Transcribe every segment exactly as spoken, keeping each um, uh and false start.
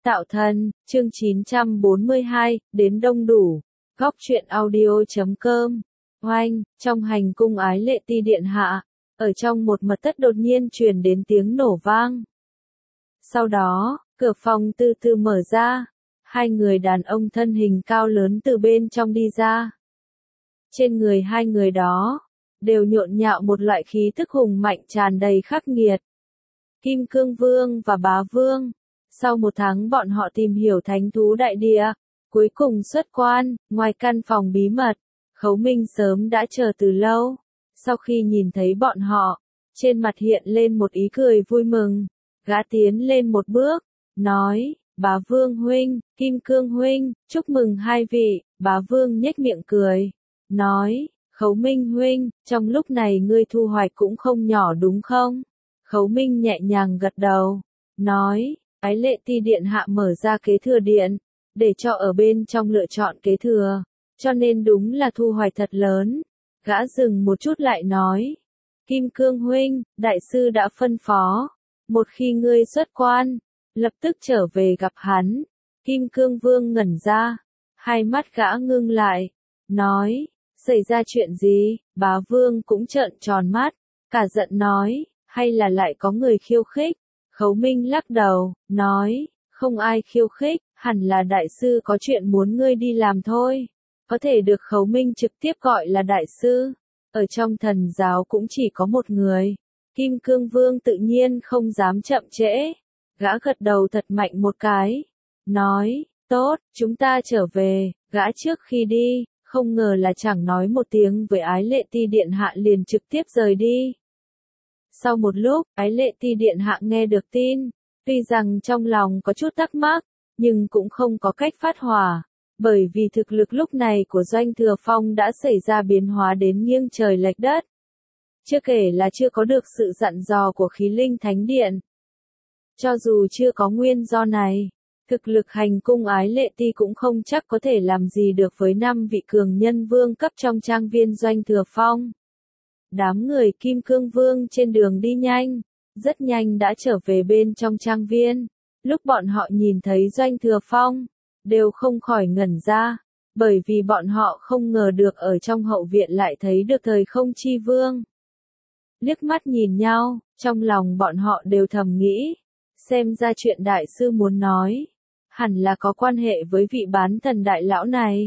Tạo thần, chương chín trăm bốn mươi hai, đến đông đủ. Góc truyện audio chấm com. Oanh, trong hành cung ái lệ ti điện hạ, ở trong một mật thất đột nhiên truyền đến tiếng nổ vang. Sau đó, cửa phòng từ từ mở ra, hai người đàn ông thân hình cao lớn từ bên trong đi ra. Trên người hai người đó, đều nhộn nhạo một loại khí tức hùng mạnh tràn đầy khắc nghiệt. Kim Cương Vương và Bá Vương. Sau một tháng bọn họ tìm hiểu thánh thú đại địa, cuối cùng xuất quan, ngoài căn phòng bí mật, Khấu Minh sớm đã chờ từ lâu. Sau khi nhìn thấy bọn họ, trên mặt hiện lên một ý cười vui mừng, gã tiến lên một bước, nói, Bá Vương huynh, Kim Cương huynh, chúc mừng hai vị. Bá Vương nhếch miệng cười, nói, Khấu Minh huynh, trong lúc này ngươi thu hoạch cũng không nhỏ đúng không? Khấu Minh nhẹ nhàng gật đầu, nói, ái lệ ti điện hạ mở ra kế thừa điện, để cho ở bên trong lựa chọn kế thừa, cho nên đúng là thu hoạch thật lớn. Gã dừng một chút lại nói, Kim Cương huynh, đại sư đã phân phó, một khi ngươi xuất quan, lập tức trở về gặp hắn. Kim Cương Vương ngẩn ra, hai mắt gã ngưng lại, nói, xảy ra chuyện gì? Bá Vương cũng trợn tròn mắt, cả giận nói, hay là lại có người khiêu khích? Khấu Minh lắc đầu, nói, không ai khiêu khích, hẳn là đại sư có chuyện muốn ngươi đi làm thôi. Có thể được Khấu Minh trực tiếp gọi là đại sư, ở trong thần giáo cũng chỉ có một người. Kim Cương Vương tự nhiên không dám chậm trễ, gã gật đầu thật mạnh một cái, nói, tốt, chúng ta trở về. Gã trước khi đi, không ngờ là chẳng nói một tiếng với ái lệ ti điện hạ liền trực tiếp rời đi. Sau một lúc, ái lệ ti điện hạ nghe được tin, tuy rằng trong lòng có chút thắc mắc, nhưng cũng không có cách phát hỏa, bởi vì thực lực lúc này của Doanh Thừa Phong đã xảy ra biến hóa đến nghiêng trời lệch đất. Chưa kể là chưa có được sự dặn dò của khí linh thánh điện. Cho dù chưa có nguyên do này, thực lực hành cung ái lệ ti cũng không chắc có thể làm gì được với năm vị cường nhân vương cấp trong trang viên Doanh Thừa Phong. Đám người Kim Cương Vương trên đường đi nhanh, rất nhanh đã trở về bên trong trang viên. Lúc bọn họ nhìn thấy Doanh Thừa Phong, đều không khỏi ngẩn ra, bởi vì bọn họ không ngờ được ở trong hậu viện lại thấy được Thời Không Chi Vương. Liếc mắt nhìn nhau, trong lòng bọn họ đều thầm nghĩ, xem ra chuyện đại sư muốn nói, hẳn là có quan hệ với vị bán thần đại lão này.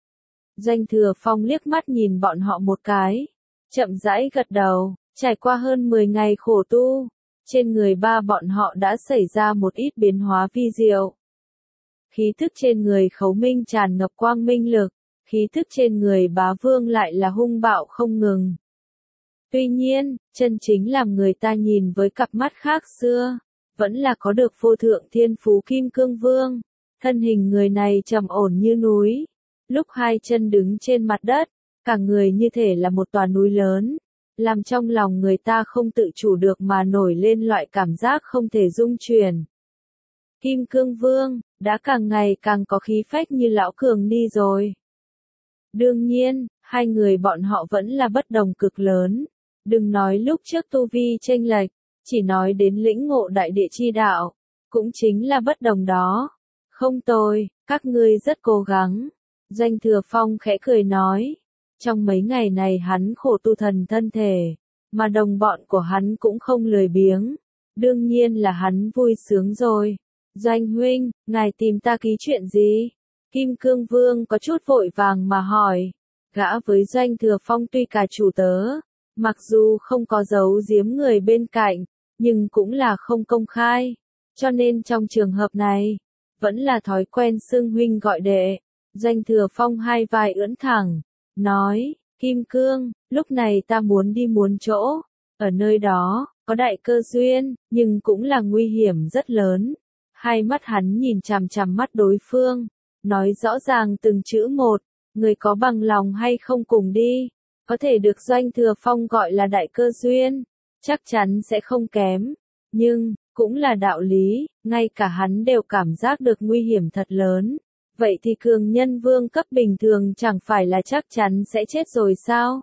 Doanh Thừa Phong liếc mắt nhìn bọn họ một cái, chậm rãi gật đầu, trải qua hơn mười ngày khổ tu, trên người ba bọn họ đã xảy ra một ít biến hóa vi diệu. Khí thức trên người Khấu Minh tràn ngập quang minh lực, khí thức trên người Bá Vương lại là hung bạo không ngừng. Tuy nhiên, chân chính làm người ta nhìn với cặp mắt khác xưa, vẫn là có được vô thượng thiên phú Kim Cương Vương. Thân hình người này trầm ổn như núi, lúc hai chân đứng trên mặt đất, cả người như thể là một tòa núi lớn, làm trong lòng người ta không tự chủ được mà nổi lên loại cảm giác không thể dung chuyển. Kim Cương Vương, đã càng ngày càng có khí phách như lão cường ni rồi. Đương nhiên, hai người bọn họ vẫn là bất đồng cực lớn. Đừng nói lúc trước tu vi chênh lệch, chỉ nói đến lĩnh ngộ đại địa chi đạo, cũng chính là bất đồng đó. Không tồi, các ngươi rất cố gắng. Doanh Thừa Phong khẽ cười nói. Trong mấy ngày này hắn khổ tu thần thân thể, mà đồng bọn của hắn cũng không lười biếng. Đương nhiên là hắn vui sướng rồi. Doanh huynh, ngài tìm ta ký chuyện gì? Kim Cương Vương có chút vội vàng mà hỏi. Gã với Doanh Thừa Phong tuy cả chủ tớ, mặc dù không có giấu giếm người bên cạnh, nhưng cũng là không công khai. Cho nên trong trường hợp này, vẫn là thói quen xưng huynh gọi đệ. Doanh Thừa Phong hai vai ưỡn thẳng, nói, Kim Cương, lúc này ta muốn đi muốn chỗ. Ở nơi đó, có đại cơ duyên, nhưng cũng là nguy hiểm rất lớn. Hai mắt hắn nhìn chằm chằm mắt đối phương, nói rõ ràng từng chữ một, người có bằng lòng hay không cùng đi. Có thể được Doanh Thừa Phong gọi là đại cơ duyên, chắc chắn sẽ không kém. Nhưng, cũng là đạo lý, ngay cả hắn đều cảm giác được nguy hiểm thật lớn. Vậy thì cường nhân vương cấp bình thường chẳng phải là chắc chắn sẽ chết rồi sao?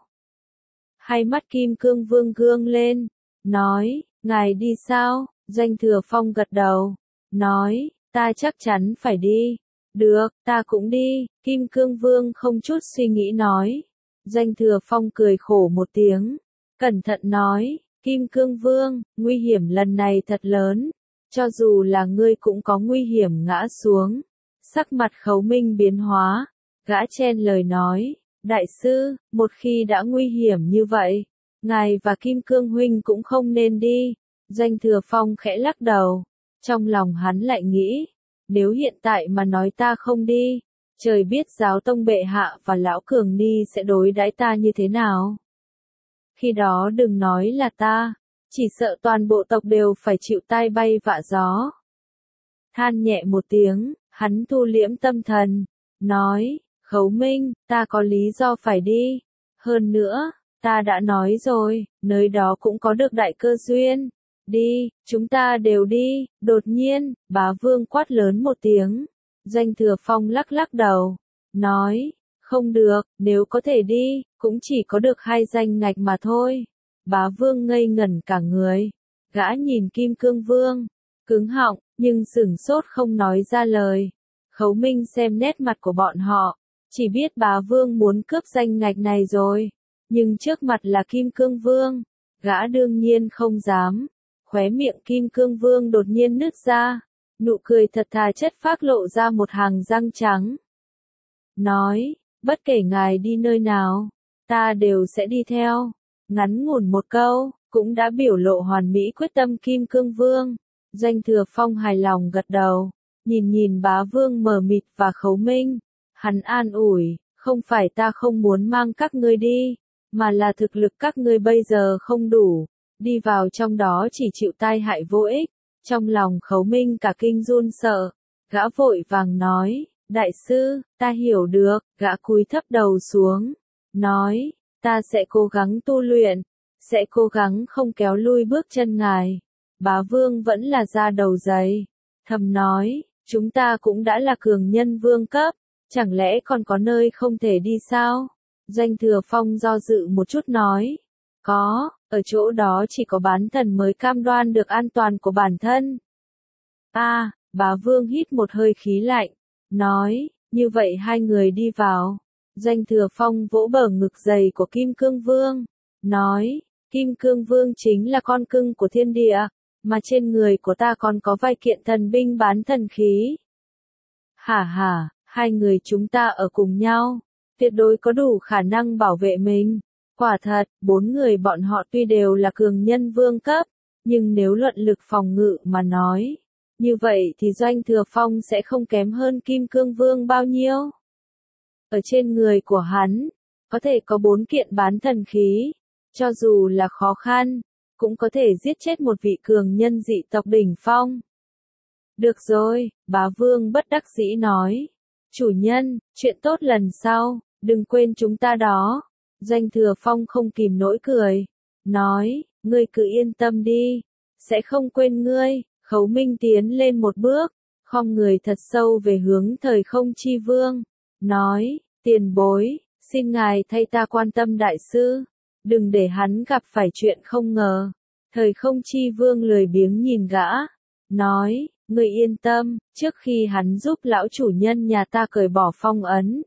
Hai mắt Kim Cương Vương gương lên, nói, ngài đi sao? Doanh Thừa Phong gật đầu, nói, ta chắc chắn phải đi. Được, ta cũng đi, Kim Cương Vương không chút suy nghĩ nói. Doanh Thừa Phong cười khổ một tiếng, cẩn thận nói, Kim Cương Vương, nguy hiểm lần này thật lớn, cho dù là ngươi cũng có nguy hiểm ngã xuống. Sắc mặt Khấu Minh biến hóa, gã chen lời nói, đại sư, một khi đã nguy hiểm như vậy, ngài và Kim Cương Huynh cũng không nên đi. Doanh Thừa Phong khẽ lắc đầu, trong lòng hắn lại nghĩ, nếu hiện tại mà nói ta không đi, trời biết giáo tông bệ hạ và lão Cường Ni sẽ đối đãi ta như thế nào. Khi đó đừng nói là ta, chỉ sợ toàn bộ tộc đều phải chịu tai bay vạ gió. Than nhẹ một tiếng, hắn thu liễm tâm thần, nói, Khấu Minh, ta có lý do phải đi. Hơn nữa, ta đã nói rồi, nơi đó cũng có được đại cơ duyên. Đi, chúng ta đều đi. Đột nhiên, bá vương quát lớn một tiếng. Doanh Thừa Phong lắc lắc đầu, nói, không được, nếu có thể đi, cũng chỉ có được hai danh ngạch mà thôi. Bá vương ngây ngẩn cả người, gã nhìn Kim Cương Vương, cứng họng, nhưng sửng sốt không nói ra lời. Khấu Minh xem nét mặt của bọn họ, chỉ biết bá vương muốn cướp danh ngạch này rồi, nhưng trước mặt là Kim Cương Vương, gã đương nhiên không dám. Khóe miệng Kim Cương Vương đột nhiên nứt ra, nụ cười thật thà chất phác lộ ra một hàng răng trắng. Nói, bất kể ngài đi nơi nào, ta đều sẽ đi theo. Ngắn ngủn một câu, cũng đã biểu lộ hoàn mỹ quyết tâm Kim Cương Vương. Doanh Thừa Phong hài lòng gật đầu, nhìn nhìn bá vương mờ mịt và Khấu Minh. Hắn an ủi, không phải ta không muốn mang các ngươi đi, mà là thực lực các ngươi bây giờ không đủ. Đi vào trong đó chỉ chịu tai hại vô ích. Trong lòng Khấu Minh cả kinh run sợ, gã vội vàng nói, đại sư, ta hiểu được. Gã cúi thấp đầu xuống, nói, ta sẽ cố gắng tu luyện, sẽ cố gắng không kéo lui bước chân ngài. Bá vương vẫn là da đầu dày, thầm nói, chúng ta cũng đã là cường nhân vương cấp, chẳng lẽ còn có nơi không thể đi sao? Doanh Thừa Phong do dự một chút nói, có, ở chỗ đó chỉ có bán thần mới cam đoan được an toàn của bản thân. A, à, bá vương hít một hơi khí lạnh, nói, như vậy hai người đi vào. Doanh Thừa Phong vỗ bờ ngực dày của Kim Cương Vương, nói, Kim Cương Vương chính là con cưng của thiên địa, mà trên người của ta còn có vài kiện thần binh bán thần khí. Hả hả, hai người chúng ta ở cùng nhau, tuyệt đối có đủ khả năng bảo vệ mình. Quả thật, bốn người bọn họ tuy đều là cường nhân vương cấp, nhưng nếu luận lực phòng ngự mà nói, như vậy thì Doanh Thừa Phong sẽ không kém hơn Kim Cương Vương bao nhiêu. Ở trên người của hắn, có thể có bốn kiện bán thần khí, cho dù là khó khăn, cũng có thể giết chết một vị cường nhân dị tộc đỉnh phong. Được rồi, bá vương bất đắc dĩ nói, chủ nhân, chuyện tốt lần sau, đừng quên chúng ta đó. Doanh Thừa Phong không kìm nổi cười, nói, ngươi cứ yên tâm đi, sẽ không quên ngươi. Khấu Minh tiến lên một bước, khom người thật sâu về hướng Thời Không Chi Vương, nói, tiền bối, xin ngài thay ta quan tâm đại sư, đừng để hắn gặp phải chuyện không ngờ. Thời Không Chi Vương lười biếng nhìn gã, nói, ngươi yên tâm, trước khi hắn giúp lão chủ nhân nhà ta cởi bỏ phong ấn,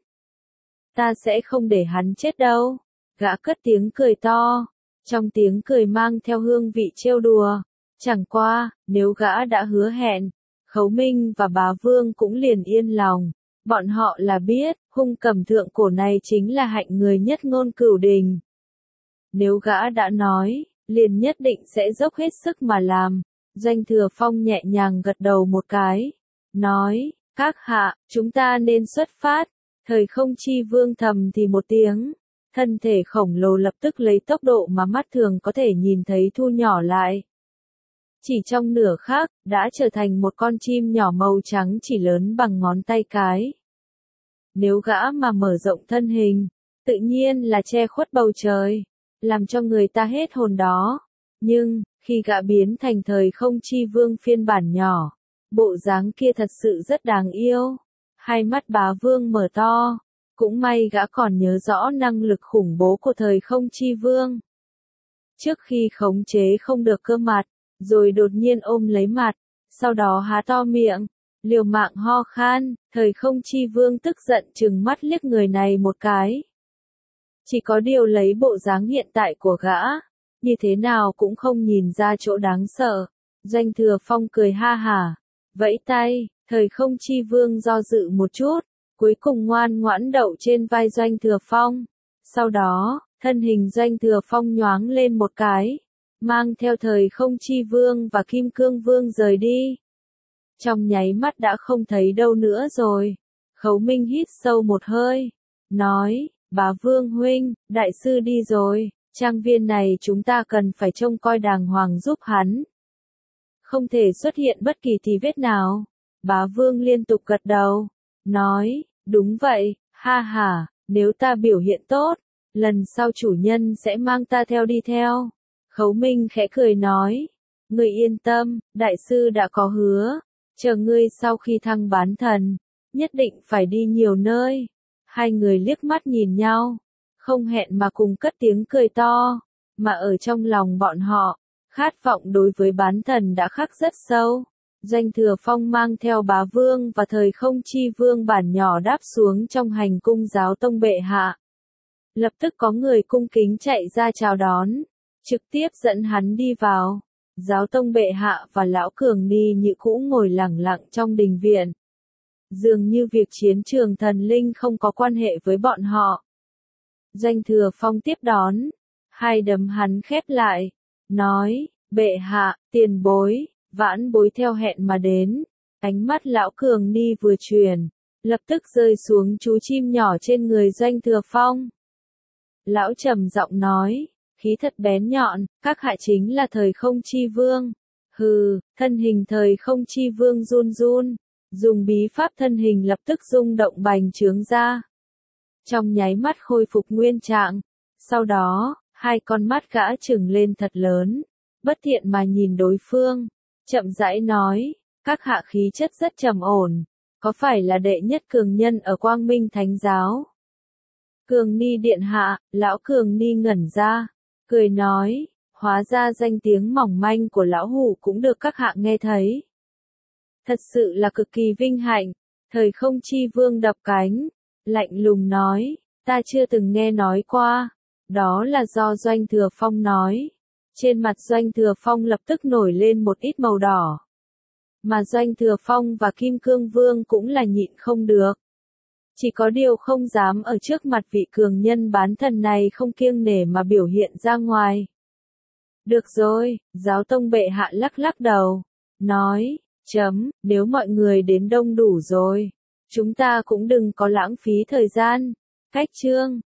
ta sẽ không để hắn chết đâu. Gã cất tiếng cười to, trong tiếng cười mang theo hương vị trêu đùa. Chẳng qua, nếu gã đã hứa hẹn, Khấu Minh và bá vương cũng liền yên lòng. Bọn họ là biết, hung cầm thượng cổ này chính là hạnh người nhất ngôn cửu đình. Nếu gã đã nói, liền nhất định sẽ dốc hết sức mà làm. Doanh Thừa Phong nhẹ nhàng gật đầu một cái, nói, các hạ, chúng ta nên xuất phát. Thời Không Chi Vương thầm thì một tiếng, thân thể khổng lồ lập tức lấy tốc độ mà mắt thường có thể nhìn thấy thu nhỏ lại. Chỉ trong nửa khắc, đã trở thành một con chim nhỏ màu trắng chỉ lớn bằng ngón tay cái. Nếu gã mà mở rộng thân hình, tự nhiên là che khuất bầu trời, làm cho người ta hết hồn đó. Nhưng, khi gã biến thành Thời Không Chi Vương phiên bản nhỏ, bộ dáng kia thật sự rất đáng yêu. Hai mắt bá vương mở to, cũng may gã còn nhớ rõ năng lực khủng bố của Thời Không Chi Vương. Trước khi khống chế không được cơ mặt, rồi đột nhiên ôm lấy mặt, sau đó há to miệng, liều mạng ho khan, thời không chi vương tức giận trừng mắt liếc người này một cái. Chỉ có điều lấy bộ dáng hiện tại của gã, như thế nào cũng không nhìn ra chỗ đáng sợ. Doanh Thừa Phong cười ha hả, vẫy tay, thời không chi vương do dự một chút, cuối cùng ngoan ngoãn đậu trên vai Doanh Thừa Phong. Sau đó, thân hình Doanh Thừa Phong nhoáng lên một cái, mang theo thời không chi vương và kim cương vương rời đi. Trong nháy mắt đã không thấy đâu nữa rồi. Khấu Minh hít sâu một hơi, nói, bá vương huynh, đại sư đi rồi, trang viên này chúng ta cần phải trông coi đàng hoàng giúp hắn. Không thể xuất hiện bất kỳ tì vết nào. Bá vương liên tục gật đầu, nói, đúng vậy, ha ha, nếu ta biểu hiện tốt, lần sau chủ nhân sẽ mang ta theo đi theo. Khấu Minh khẽ cười nói, ngươi yên tâm, đại sư đã có hứa, chờ ngươi sau khi thăng bán thần, nhất định phải đi nhiều nơi. Hai người liếc mắt nhìn nhau, không hẹn mà cùng cất tiếng cười to, mà ở trong lòng bọn họ, khát vọng đối với bán thần đã khắc rất sâu. Doanh Thừa Phong mang theo bá vương và thời không chi vương bản nhỏ đáp xuống trong hành cung giáo tông bệ hạ. Lập tức có người cung kính chạy ra chào đón, trực tiếp dẫn hắn đi vào. Giáo tông bệ hạ và lão cường ni như cũ ngồi lẳng lặng trong đình viện. Dường như việc chiến trường thần linh không có quan hệ với bọn họ. Doanh Thừa Phong tiếp đón, hai đấm hắn khép lại, nói, bệ hạ, tiền bối, vãn bối theo hẹn mà đến. Ánh mắt lão cường ni vừa chuyển, lập tức rơi xuống chú chim nhỏ trên người Doanh Thừa Phong. Lão trầm giọng nói, khí thật bén nhọn, các hạ chính là thời không chi vương. Hừ, thân hình thời không chi vương run run, dùng bí pháp thân hình lập tức rung động bành trướng ra. Trong nháy mắt khôi phục nguyên trạng, sau đó, hai con mắt gã trừng lên thật lớn, bất thiện mà nhìn đối phương, chậm rãi nói, các hạ khí chất rất trầm ổn, có phải là đệ nhất cường nhân ở Quang Minh Thánh Giáo? Cường ni điện hạ, lão cường ni ngẩn ra, cười nói, hóa ra danh tiếng mỏng manh của lão hủ cũng được các hạ nghe thấy. Thật sự là cực kỳ vinh hạnh. Thời không chi vương đập cánh, lạnh lùng nói, ta chưa từng nghe nói qua, đó là do Doanh Thừa Phong nói. Trên mặt Doanh Thừa Phong lập tức nổi lên một ít màu đỏ. Mà Doanh Thừa Phong và Kim Cương Vương cũng là nhịn không được. Chỉ có điều không dám ở trước mặt vị cường nhân bán thần này không kiêng nể mà biểu hiện ra ngoài. Được rồi, giáo tông bệ hạ lắc lắc đầu, nói, chấm, nếu mọi người đến đông đủ rồi, chúng ta cũng đừng có lãng phí thời gian. Cách chương